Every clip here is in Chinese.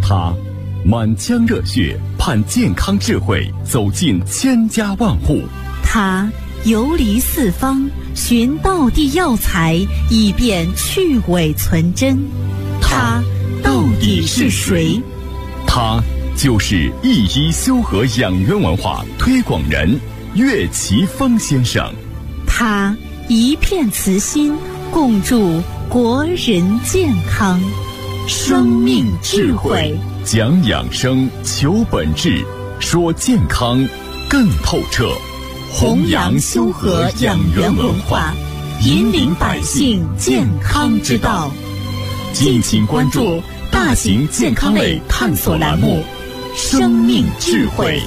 他满腔热血盼健康智慧走进千家万户， 他游离四方寻道地药材，以便去伪存真。他到底是谁？ 他就是一一修和养元文化推广人岳奇峰先生。 他一片慈心，共筑国人健康。生命智慧， 讲养生，求本质，说健康更透彻。 弘扬修和养元文化，引领百姓健康之道。 敬请关注大型健康类探索栏目《生命智慧》。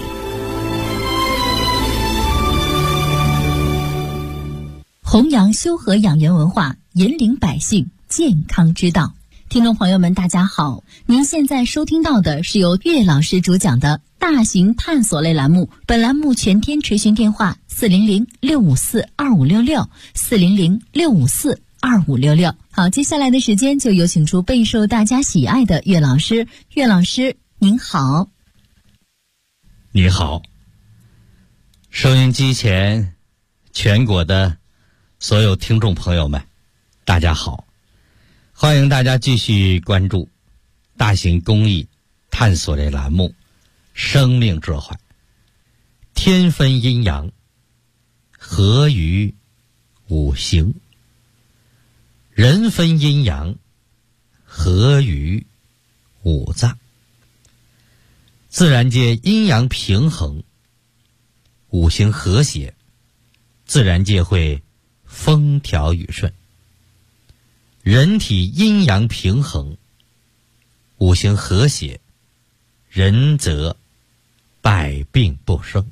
弘扬修和养元文化，引领百姓健康之道。听众朋友们大家好，您现在收听到的是由岳老师主讲的大型探索类栏目，本栏目全天垂询电话400-654-2566 400-654-2566。好，接下来的时间就有请出备受大家喜爱的岳老师。岳老师您好。 你好，收音机前全国的所有听众朋友们大家好，欢迎大家继续关注大型公益探索类栏目《生命智慧》。天分阴阳，合于五行；人分阴阳，合于五脏。自然界阴阳平衡，五行和谐，自然界会风调雨顺。人体阴阳平衡，五行和谐，人则百病不生。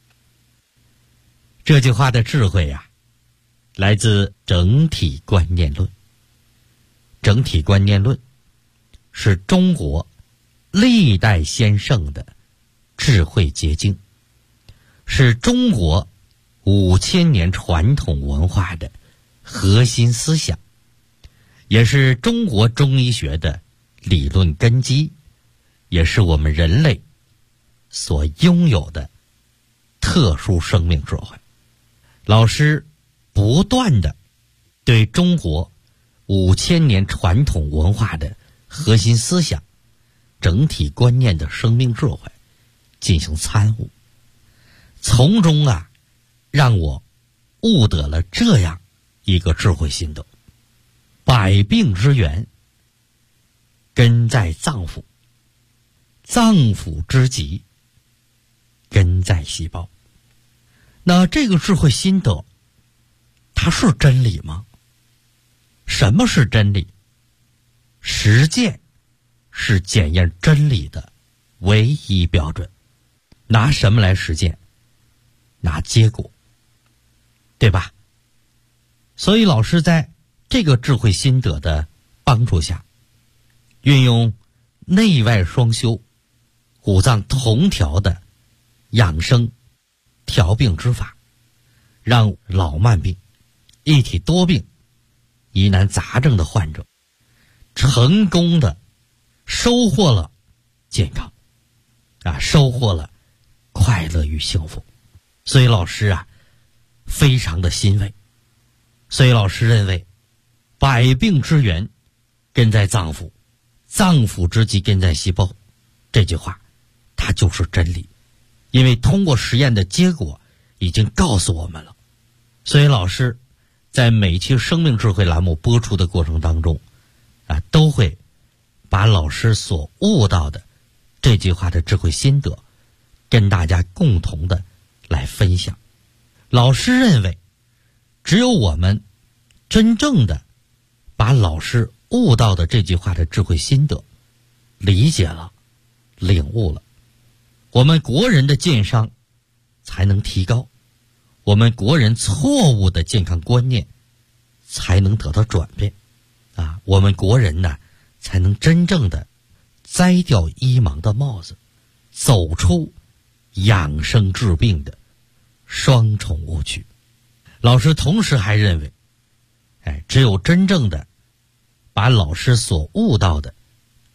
这句话的智慧呀，来自整体观念论。整体观念论是中国历代先圣的智慧结晶，是中国5000年传统文化的核心思想，也是中国中医学的理论根基，也是我们人类所拥有的特殊生命智慧。老师不断地对中国5000年传统文化的核心思想、整体观念的生命智慧进行参悟，从中让我悟得了这样一个智慧心得：百病之源根在脏腑，脏腑之疾根在细胞。那这个智慧心得它是真理吗？什么是真理？实践是检验真理的唯一标准。拿什么来实践？拿结果，对吧？所以老师在这个智慧心得的帮助下，运用内外双修、五脏同调的养生调病之法，让老慢病、一体多病、疑难杂症的患者成功的收获了健康，收获了快乐与幸福。所以老师非常的欣慰。所以老师认为，百病之源根在脏腑，脏腑之疾根在细胞。这句话它就是真理，因为通过实验的结果已经告诉我们了。所以老师在每期生命智慧栏目播出的过程当中都会把老师所悟到的这句话的智慧心得跟大家共同的来分享。老师认为，只有我们真正的把老师悟到的这句话的智慧心得理解了、领悟了，我们国人的健康才能提高，我们国人错误的健康观念才能得到转变我们国人才能真正的摘掉医盲的帽子，走出养生治病的双重误区。老师同时还认为，只有真正的把老师所悟到的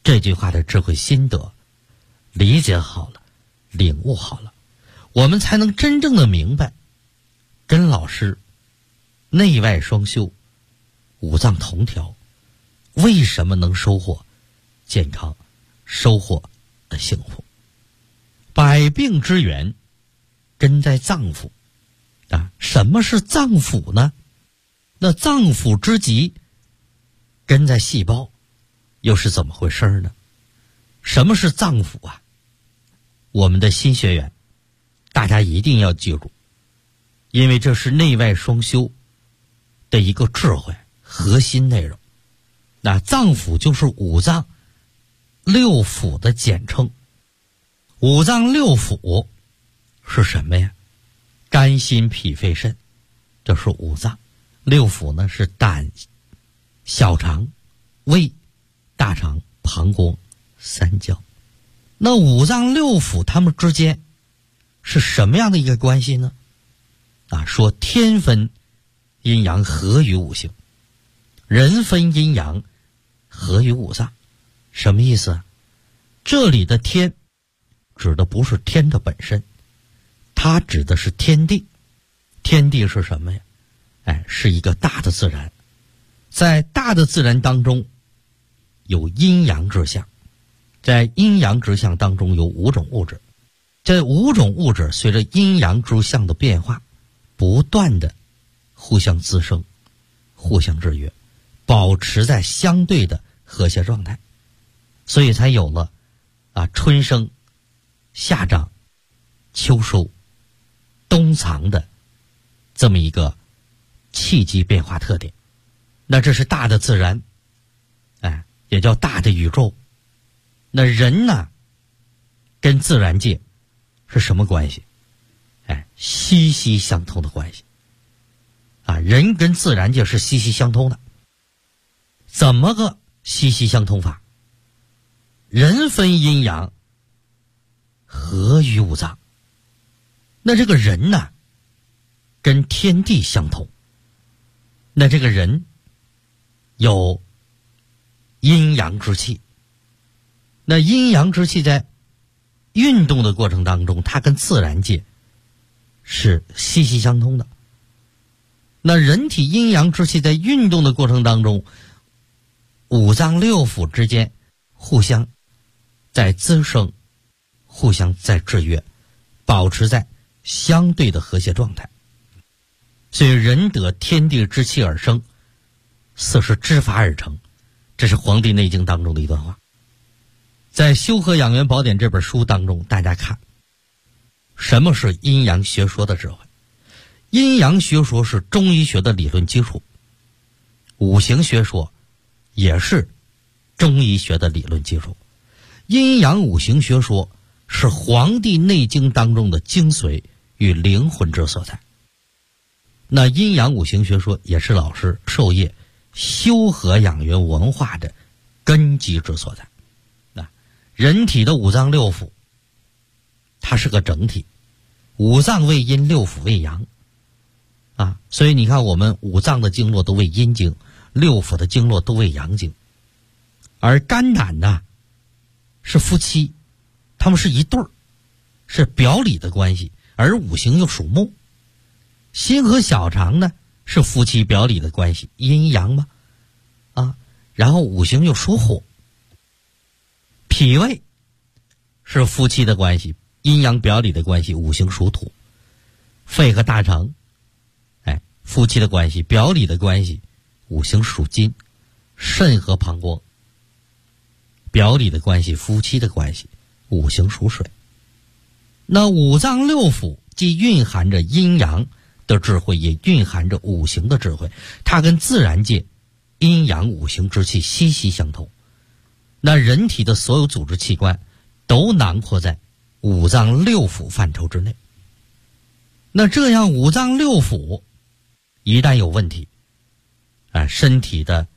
这句话的智慧心得理解好了，领悟好了，我们才能真正的明白跟老师内外双修，五脏同调，为什么能收获健康，收获幸福。百病之源根在脏腑啊。什么是脏腑呢？那脏腑之极根在细胞，又是怎么回事呢？什么是脏腑啊？我们的新学员大家一定要记住，因为这是内外双修的一个智慧核心内容。那脏腑就是五脏六腑的简称。五脏六腑是什么呀？肝心脾肺肾，这是五脏。六腑呢是胆、小肠、胃、大肠、膀胱、三焦。那五脏六腑它们之间是什么样的一个关系呢？说天分阴阳合于五行，人分阴阳合于五脏。什么意思啊？这里的天指的不是天的本身，它指的是天地。天地是什么呀？是一个大的自然。在大的自然当中有阴阳之象，在阴阳之象当中有五种物质。这五种物质随着阴阳之象的变化，不断的互相滋生，互相制约，保持在相对的和谐状态，所以才有了春生、夏长、秋收、冬藏的这么一个气机变化特点。那这是大的自然，也叫大的宇宙。那人呢，跟自然界是什么关系？息息相通的关系。人跟自然界是息息相通的。怎么个息息相通法？人分阴阳合于五脏。那这个人呢，跟天地相通。那这个人有阴阳之气。那阴阳之气在运动的过程当中，它跟自然界是息息相通的。那人体阴阳之气在运动的过程当中，五脏六腑之间互相在滋生，互相在制约，保持在相对的和谐状态。所以人得天地之气而生，四时之法而成，这是《黄帝内经》当中的一段话。在《修和养元宝典》这本书当中，大家看什么是阴阳学说的智慧。阴阳学说是中医学的理论基础，五行学说也是中医学的理论基础。阴阳五行学说是《黄帝内经》当中的精髓与灵魂之所在。那阴阳五行学说也是老师授业修和养元文化的根基之所在。人体的五脏六腑它是个整体，五脏为阴，六腑为阳所以你看我们五脏的经络都为阴经，六腑的经络都为阳经。而肝胆呢是夫妻，他们是一对儿，是表里的关系，而五行又属木。心和小肠呢是夫妻表里的关系，阴阳嘛然后五行又属火。脾胃是夫妻的关系，阴阳表里的关系，五行属土。肺和大肠夫妻的关系，表里的关系，五行属金。肾和膀胱表里的关系，夫妻的关系，五行属水。那五脏六腑既蕴含着阴阳的智慧，也蕴含着五行的智慧，它跟自然界阴阳五行之气息息相通。那人体的所有组织器官都囊括在五脏六腑范畴之内。那这样五脏六腑一旦有问题，身体的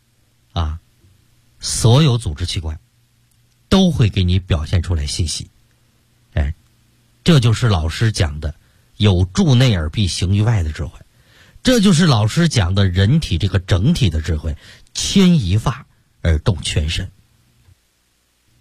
所有组织器官都会给你表现出来信息。这就是老师讲的有助内而必行于外的智慧，这就是老师讲的人体这个整体的智慧，牵一发而动全身。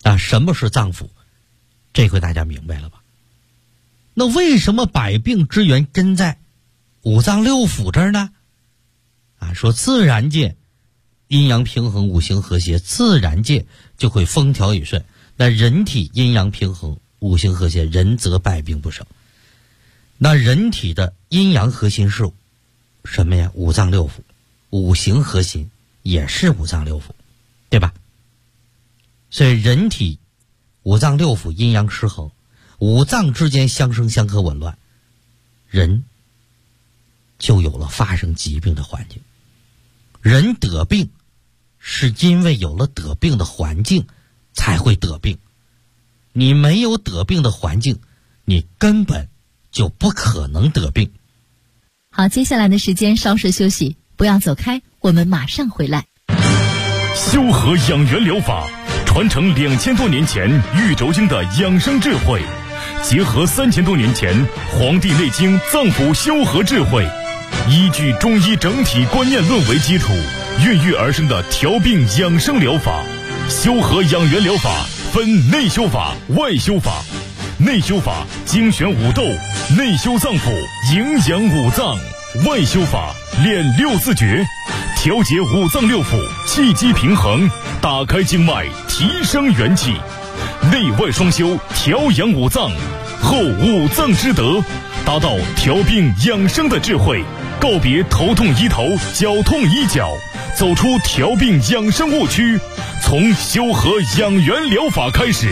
什么是脏腑？这回大家明白了吧？那为什么百病之源根在五脏六腑这儿呢？说自然界阴阳平衡，五行和谐，自然界就会风调雨顺。那人体阴阳平衡，五行和谐，人则百病不生。那人体的阴阳核心是什么呀？五脏六腑，五行核心也是五脏六腑，对吧？所以人体五脏六腑阴阳失衡，五脏之间相生相克紊乱，人就有了发生疾病的环境。人得病是因为有了得病的环境才会得病，你没有得病的环境，你根本就不可能得病。 好，接下来的时间稍事休息，不要走开，我们马上回来。 修和养元疗法传承2000多年前玉轴经的养生智慧，结合3000多年前《黄帝内经》脏腑修和智慧，依据中医整体观念论为基础，孕育而生的调病养生疗法。修和养元疗法分内修法、外修法。内修法精选五斗，内修脏腑，营养五脏；外修法练六字诀，调节五脏六腑，气机平衡，打开经脉，提升元气。内外双修，调养五脏，后五脏之德，达到调病养生的智慧，告别头痛医头，脚痛医脚，走出调病养生误区，从修和养元疗法开始。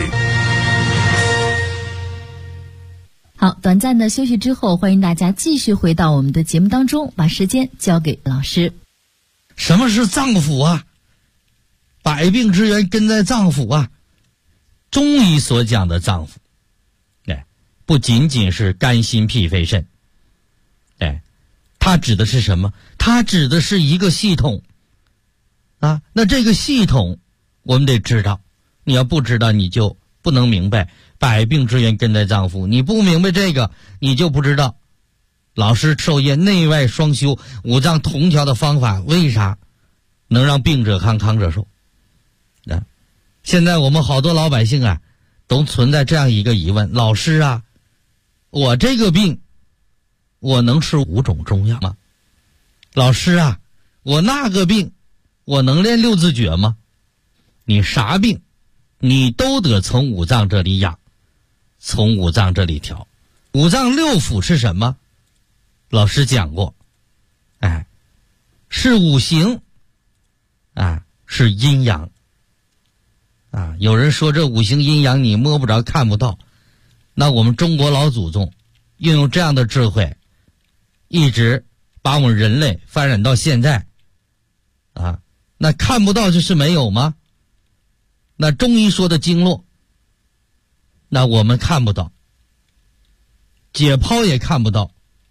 好，短暂的休息之后，欢迎大家继续回到我们的节目当中，把时间交给老师。 什么是脏腑啊？百病之源根在脏腑啊。中医所讲的脏腑，不仅仅是肝心脾肺肾，它指的是什么？它指的是一个系统啊。那这个系统我们得知道，你要不知道你就不能明白百病之源根在脏腑。你不明白这个，你就不知道老师授业内外双修，五脏同调的方法为啥能让病者康，康者寿。现在我们好多老百姓啊都存在这样一个疑问，老师啊，我这个病我能吃5种中药吗？老师啊，我那个病我能练六字诀吗？你啥病你都得从五脏这里养，从五脏这里调。五脏六腑是什么？老师讲过，是五行是阴阳有人说这五行阴阳你摸不着看不到，那我们中国老祖宗运用这样的智慧，一直把我们人类发展到现在那看不到就是没有吗？那中医说的经络，那我们看不到，解剖也看不到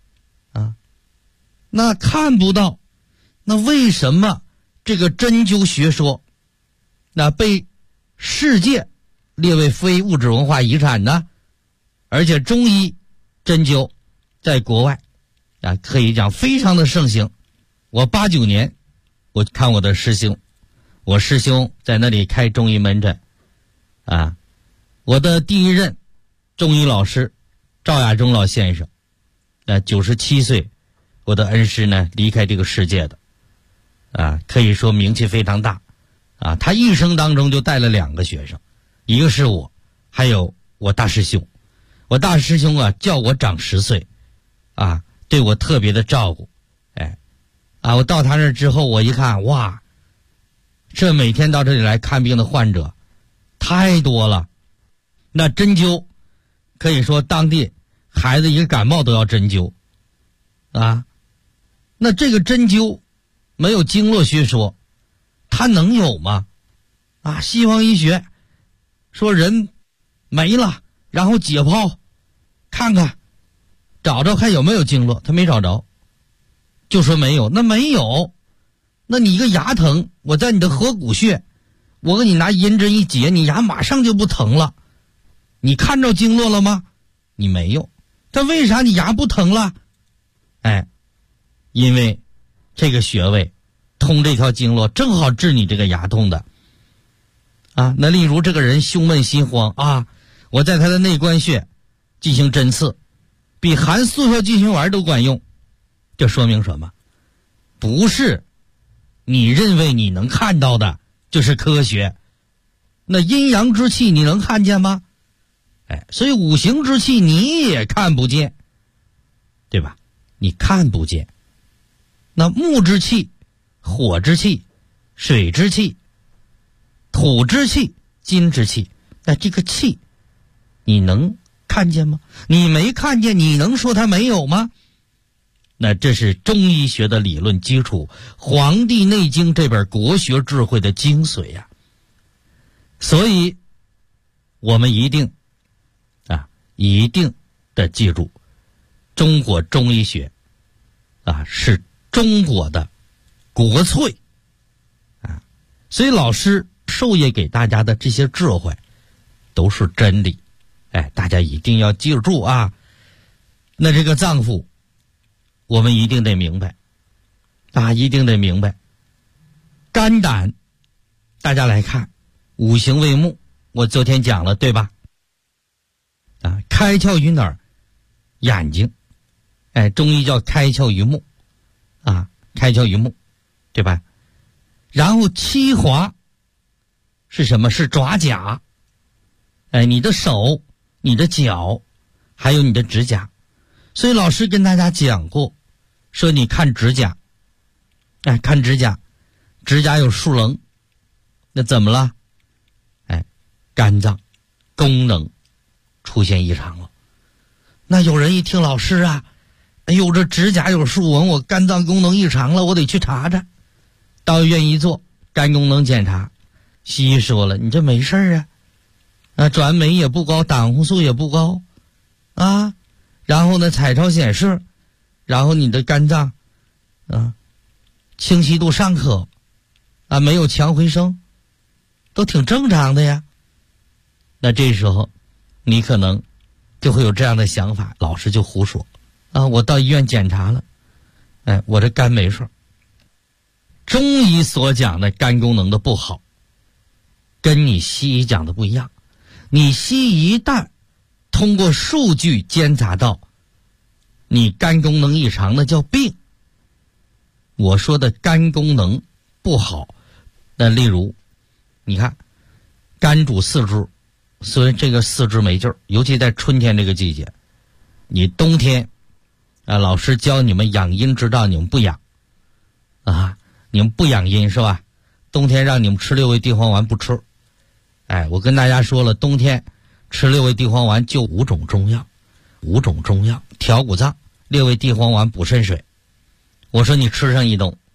那看不到，那为什么这个针灸学说那被世界列为非物质文化遗产呢？而且中医针灸在国外可以讲非常的盛行。我89年我看我的师兄，我师兄在那里开中医门诊我的第一任中医老师赵亚中老先生97岁，我的恩师呢离开这个世界的可以说名气非常大他一生当中就带了2个学生，一个是我，还有我大师兄。我大师兄叫我长10岁对我特别的照顾我到他那之后，我一看，哇，这每天到这里来看病的患者太多了。那针灸可以说当地孩子一个感冒都要针灸那这个针灸没有经络学说它能有吗？西方医学说人没了，然后解剖看看找找看有没有经络，他没找着，就说没有。那没有，那你一个牙疼，我在你的合谷穴，我给你拿银针一解，你牙马上就不疼了。你看着经络了吗？你没有。但为啥你牙不疼了？因为这个穴位通这条经络正好治你这个牙痛的。 啊。那例如这个人胸闷心慌啊，我在他的内关穴进行针刺，比含速效救心丸都管用。这说明什么？不是你认为你能看到的就是科学。那阴阳之气你能看见吗？所以五行之气你也看不见，对吧？你看不见。那木之气、火之气、水之气、土之气、金之气，那这个气你能看见吗？你没看见，你能说它没有吗？那这是中医学的理论基础，《黄帝内经》这本国学智慧的精髓呀。所以我们一定的记住，中国中医学是中国的国粹啊。所以老师授业给大家的这些智慧都是真理，大家一定要记住啊。那这个脏腑我们一定得明白一定得明白。肝胆大家来看，五行为木，我昨天讲了对吧？开窍于哪儿？眼睛。中医叫开窍于目开窍于目，对吧？然后七华是什么？是爪甲。你的手、你的脚还有你的指甲。所以老师跟大家讲过，说你看指甲，看指甲，指甲有竖棱，那怎么了？肝脏功能出现异常了。那有人一听老师啊，哎呦，这指甲有竖纹，我肝脏功能异常了，我得去查查。到医院一做肝功能检查，西医说了，你这没事转酶也不高，胆红素也不高然后呢彩超显示，然后你的肝脏清晰度尚可没有强回声，都挺正常的呀。那这时候你可能就会有这样的想法，老师就胡说我到医院检查了，我这肝没事。中医所讲的肝功能的不好跟你西医讲的不一样。你西医一旦通过数据监察到你肝功能异常，那叫病。我说的肝功能不好，那例如你看肝主四肢，所以这个四肢没劲儿，尤其在春天这个季节。你冬天老师教你们养阴之道，你们不养你们不养阴是吧？冬天让你们吃6味地黄丸不吃。我跟大家说了，冬天吃6味地黄丸就5种中药调骨脏，6味地黄丸补肾水。我说你吃上一冬，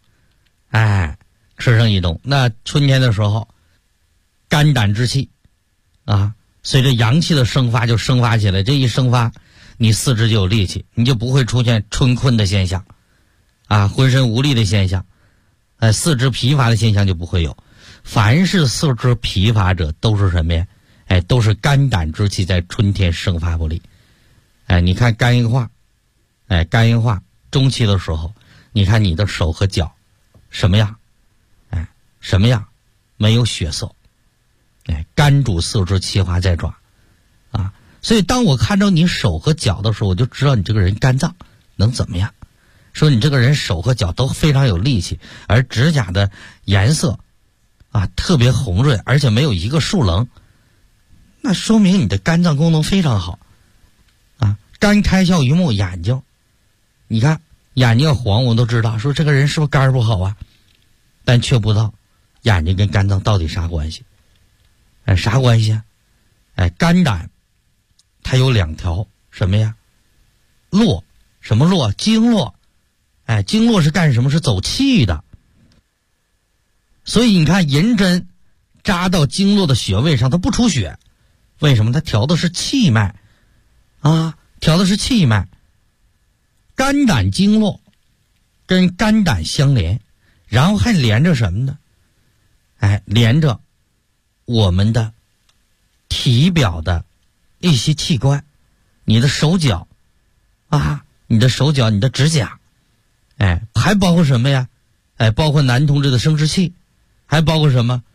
那春天的时候肝胆之气随着阳气的生发就生发起来，这一生发你四肢就有力气，你就不会出现春困的现象浑身无力的现象，四肢疲乏的现象就不会有。凡是四肢疲乏者都是什么呀？都是肝胆之气在春天生发不力。你看肝硬化，中期的时候，你看你的手和脚什么样？什么样？没有血色。肝主四肢，气华在爪所以当我看到你手和脚的时候，我就知道你这个人肝脏能怎么样。说你这个人手和脚都非常有力气，而指甲的颜色特别红润，而且没有一个竖棱，那说明你的肝脏功能非常好肝开窍于目，眼睛，你看眼睛要黄，我都知道说这个人是不是肝不好但却不知道眼睛跟肝脏到底啥关系。啥关系肝胆它有2条什么呀？络，什么络？经络。经络是干什么？是走气的。所以你看银针扎到经络的穴位上，它不出血，为什么？它调的是气脉调的是气脉。肝胆经络跟肝胆相连，然后还连着什么呢？连着我们的体表的一些器官，你的手脚你的手脚，你的指甲还包括什么呀？包括男同志的生殖器，还包括什么？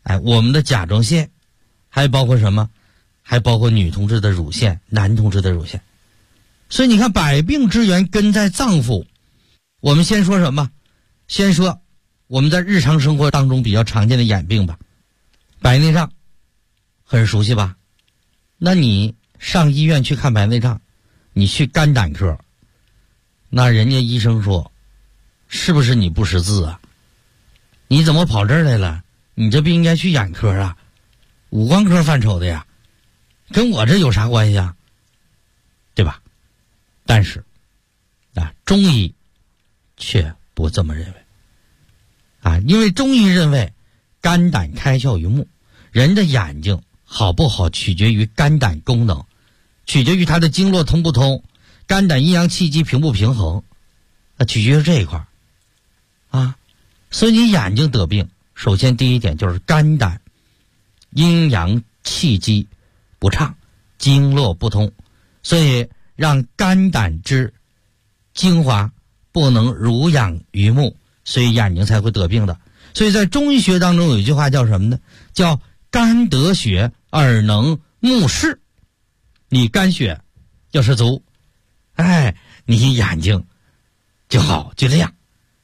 我们的甲状腺，还包括什么？还包括女同志的乳腺、男同志的乳腺。所以你看，百病之源根在脏腑。我们先说什么？先说我们在日常生活当中比较常见的眼病吧。白内障很熟悉吧？那你上医院去看白内障，你去肝胆科，那人家医生说，是不是你不识字啊？你怎么跑这儿来了？你这病应该去眼科啊，五官科范畴的呀，跟我这有啥关系啊？对吧？但是中医却不这么认为因为中医认为肝胆开窍于目，人的眼睛好不好取决于肝胆功能，取决于它的经络通不通，肝胆阴阳气机平不平衡，取决于这一块所以你眼睛得病，首先第一点就是肝胆阴阳气机不畅，经络不通，所以让肝胆之精华不能濡养于目，所以眼睛才会得病的。所以在中医学当中有一句话叫什么呢？叫肝得血，耳能目视。你肝血要是足，你眼睛就好就亮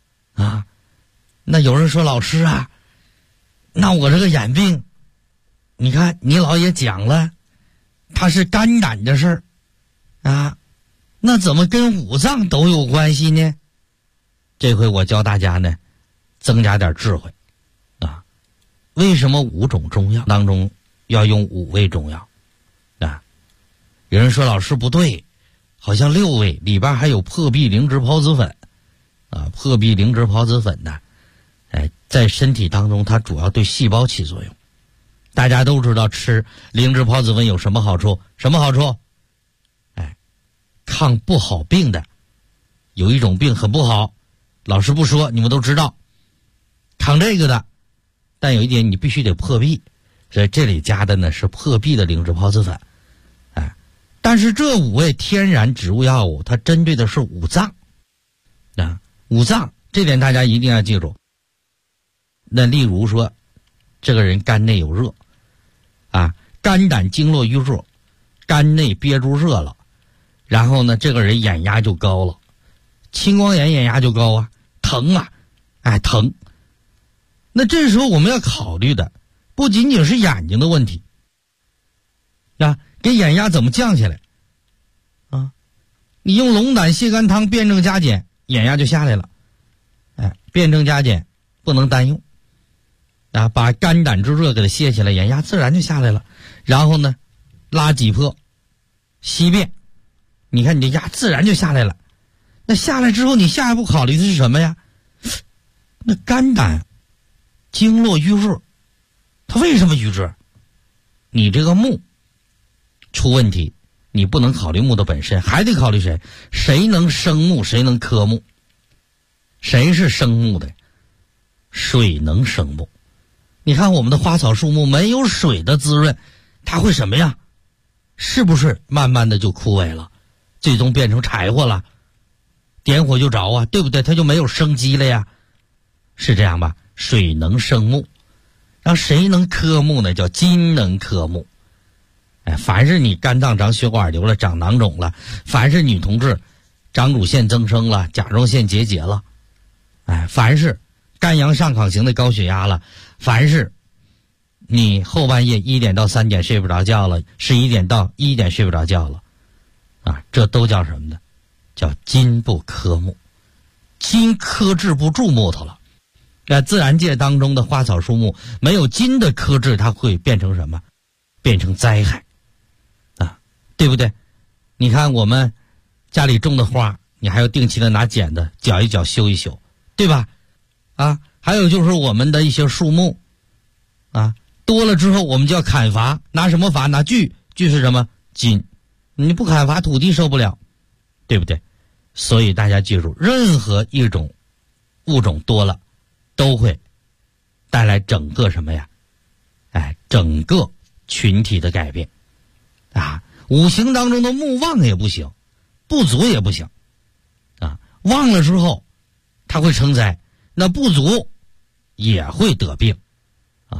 那有人说，老师啊，那我这个眼病，你看你老也讲了，它是肝胆的事儿那怎么跟五脏都有关系呢？这回我教大家呢，增加点智慧为什么5种中药当中要用5味中药有人说，老师不对，好像6味里边还有破壁灵芝孢子粉破壁灵芝孢子粉呢在身体当中它主要对细胞起作用。大家都知道吃灵芝孢子粉有什么好处？什么好处？抗不好病的。有一种病很不好，老师不说你们都知道，抗这个的，但有一点你必须得破壁，所以这里加的呢是破壁的灵芝孢子粉但是这5味天然植物药物它针对的是五脏五脏这点大家一定要记住。那例如说这个人肝内有热肝胆经络瘀热，肝内憋住热了，然后呢这个人眼压就高了，青光眼眼压就高疼疼。那这时候我们要考虑的不仅仅是眼睛的问题给眼压怎么降下来你用龙胆泻肝汤辩证加减，眼压就下来了辩证加减不能单用把肝胆之热给它泻下来，眼压自然就下来了。然后呢拉几破稀便，你看你的压自然就下来了。那下来之后你下一步考虑的是什么呀？那肝胆经络瘀热，它为什么瘀热？你这个目出问题，你不能考虑目的本身，还得考虑谁？谁能生目，谁能克目？谁是生目的？水能生目。你看我们的花草树木没有水的滋润，它会什么呀？是不是慢慢的就枯萎了，最终变成柴火了，点火就着对不对？它就没有生机了呀，是这样吧？水能生木，然后谁能克木呢？叫金能克木。凡是你肝脏长血管瘤了，长囊肿了，凡是女同志长乳腺增生了，甲状腺结节了，凡是肝阳上亢型的高血压了，凡是你后半夜1点到3点睡不着觉了，11点到1点睡不着觉了这都叫什么呢？叫金不克木。金克制不住木头了。在自然界当中的花草树木没有金的克制，它会变成什么？变成灾害对不对？你看我们家里种的花，你还要定期的拿剪子绞一绞修一修，对吧？还有就是我们的一些树木多了之后我们就要砍伐，拿什么伐？拿锯是什么？金。你不砍伐土地受不了，对不对？所以大家记住，任何一种物种多了都会带来整个什么呀？整个群体的改变五行当中的木旺也不行，不足也不行旺了之后它会成灾，那不足也会得病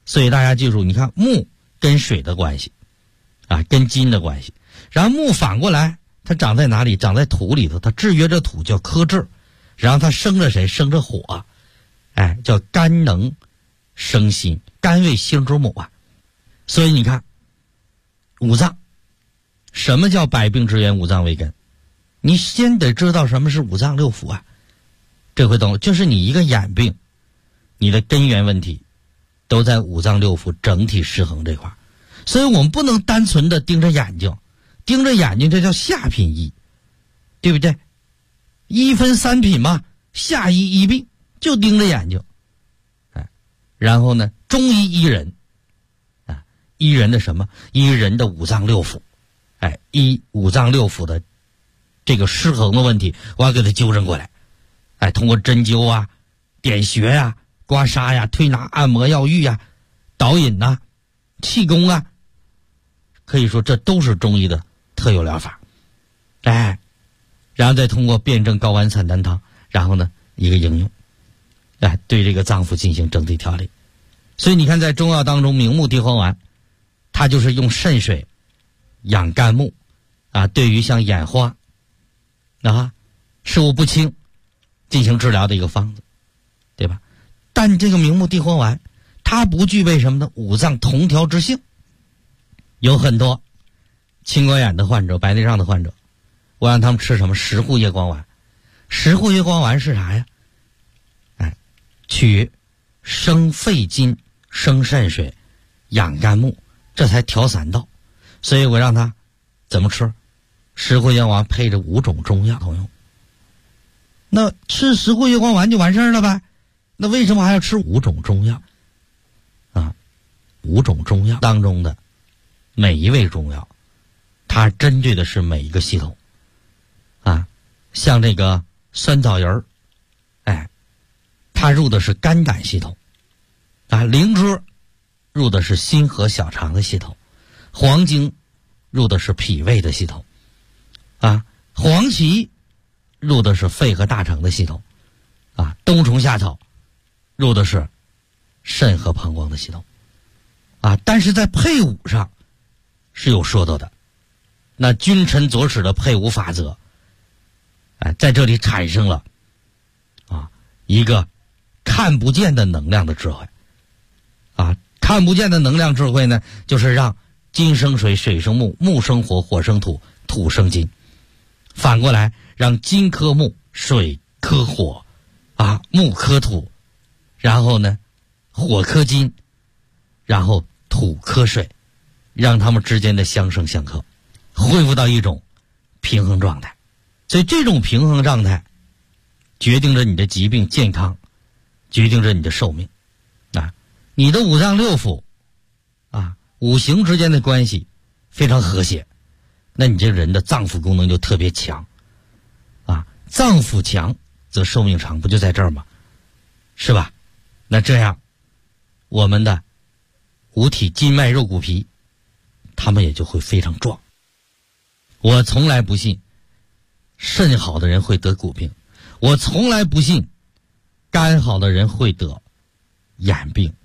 所以大家记住，你看木跟水的关系啊，跟金的关系。然后木反过来，它长在哪里？长在土里头，它制约着土，叫克制。然后它生着谁？生着火，哎，叫肝能生心，肝为心之母啊。所以你看，五脏，什么叫百病之源？五脏为根。你先得知道什么是五脏六腑啊。这回懂了，就是你一个眼病，你的根源问题都在五脏六腑整体失衡这块。所以我们不能单纯的盯着眼睛，盯着眼睛这叫下品医，对不对？一分三品嘛，下医医病就盯着眼睛，哎，然后呢，中医医人，啊，医人的什么？医人的五脏六腑，哎，医五脏六腑的这个失衡的问题，我要给它纠正过来，哎，通过针灸啊、点穴呀、刮痧呀、推拿、按摩、药浴呀、导引呐、气功啊，可以说这都是中医的特有疗法，哎。然后再通过辨证睾丸散丹汤，然后呢一个应用，哎，对这个脏腑进行整体调理。所以你看，在中药当中，明目地黄丸，它就是用肾水养肝木，啊，对于像眼花啊、视物不清进行治疗的一个方子，对吧？但这个明目地黄丸，它不具备什么呢？五脏同调之性。有很多青光眼的患者、白内障的患者，我让他们吃什么？石斛叶光丸。石斛叶光丸是啥呀？哎，取生肺金、生肾水、养肝木，这才调三道。所以我让他怎么吃？石斛叶光丸配着5种中药同用。那吃石斛叶光丸就完事儿了呗？那为什么还要吃5种中药？啊，5种中药当中的每一味中药，它针对的是每一个系统。啊，像这个酸枣仁儿，哎，它入的是肝胆系统；啊，灵芝入的是心和小肠的系统；黄精入的是脾胃的系统；啊，黄芪入的是肺和大肠的系统；啊，冬虫夏草入的是肾和膀胱的系统。啊，但是在配伍上是有说到的，那君臣佐使的配伍法则。哎，在这里产生了啊一个看不见的能量的智慧，啊，看不见的能量智慧呢，就是让金生水，水生木，木生火，火生土，土生金。反过来，让金克木，水克火，啊，木克土，然后呢，火克金，然后土克水，让它们之间的相生相克，恢复到一种平衡状态。所以这种平衡状态决定着你的疾病健康，决定着你的寿命。啊，你的五脏六腑啊，五行之间的关系非常和谐，那你这个人的脏腑功能就特别强。啊，脏腑强则寿命长，不就在这儿吗？是吧？那这样我们的五体筋脉肉骨皮他们也就会非常壮。我从来不信肾好的人会得骨病，我从来不信肝好的人会得眼病，